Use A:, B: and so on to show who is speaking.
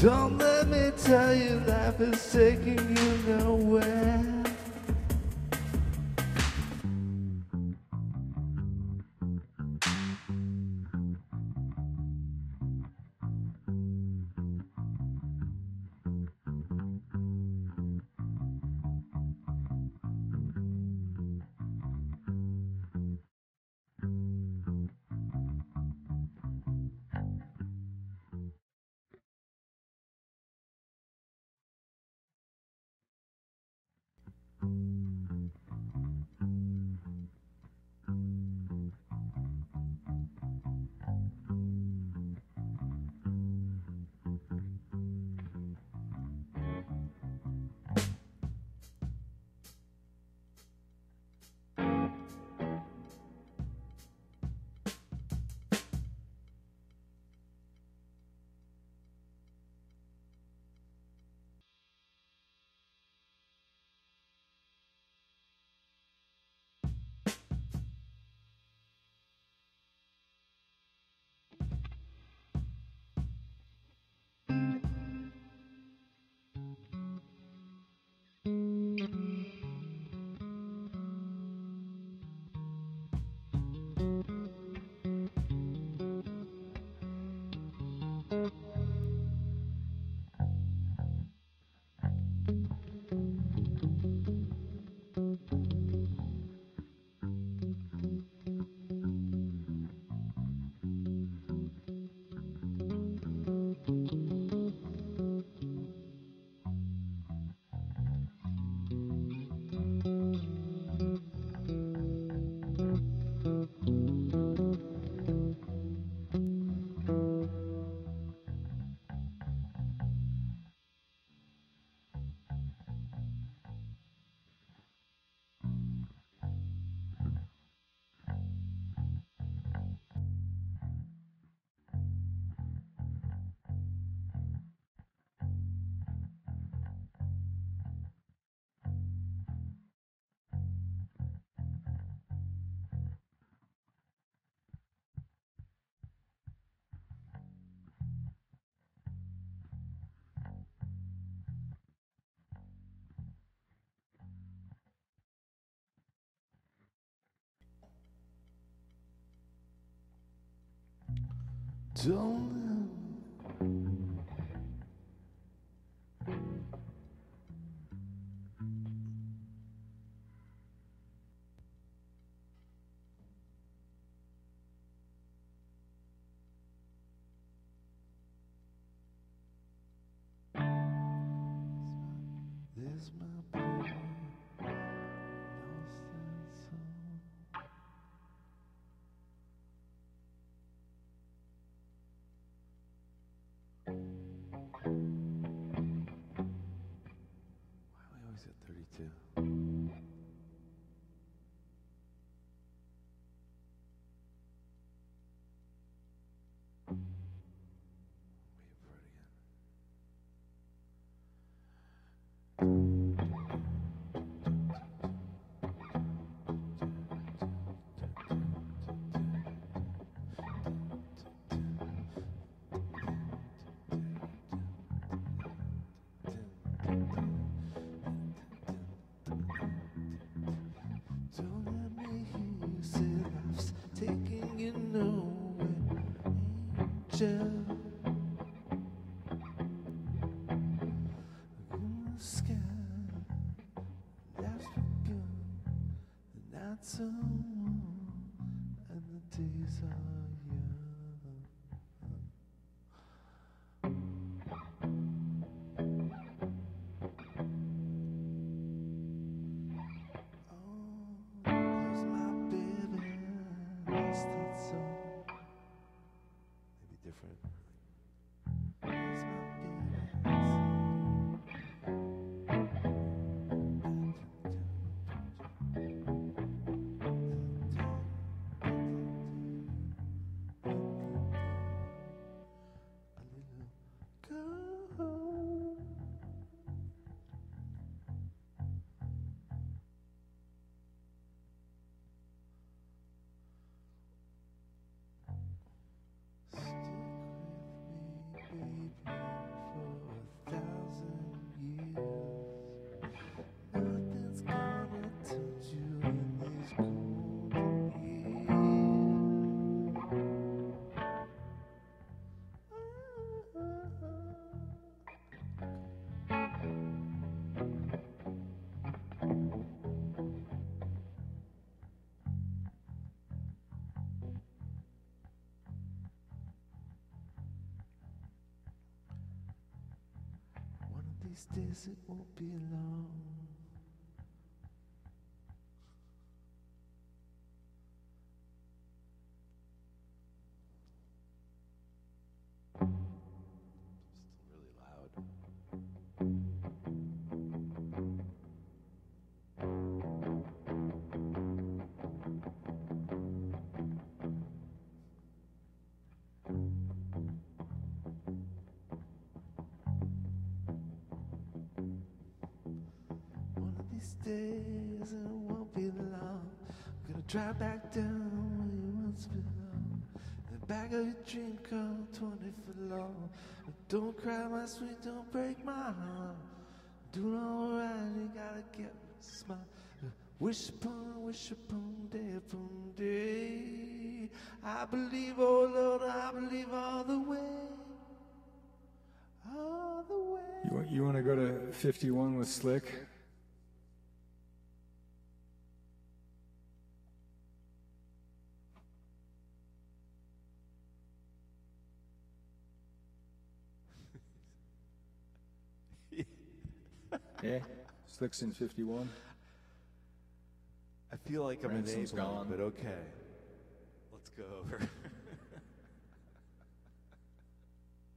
A: Don't let me tell you life is taking you nowhere. Don't there's my boy, no sense of why are we always at 32? Wait for it again. Don't let me hear you say life's taking you nowhere, angel. In the sky, life's begun, the nights are warm, and the days are young. Oh, there's my baby, lost that song. Maybe different. There's my stick with these days it won't be long.
B: Still really loud.
A: One of these days it won't be long. Gonna drive back down where you once belong. In the back of your dream car, 20 foot long. Don't cry, my sweet, don't break my heart. Doing alright, you gotta get a smile. Wish upon day. I believe, oh Lord, I believe all the way. All the way.
C: You want to go to 51 with Slick? Yeah, Slick's in 51.
B: I feel like I'm
C: Ransom's
B: enabling,
C: gone.
B: but okay. Let's go over.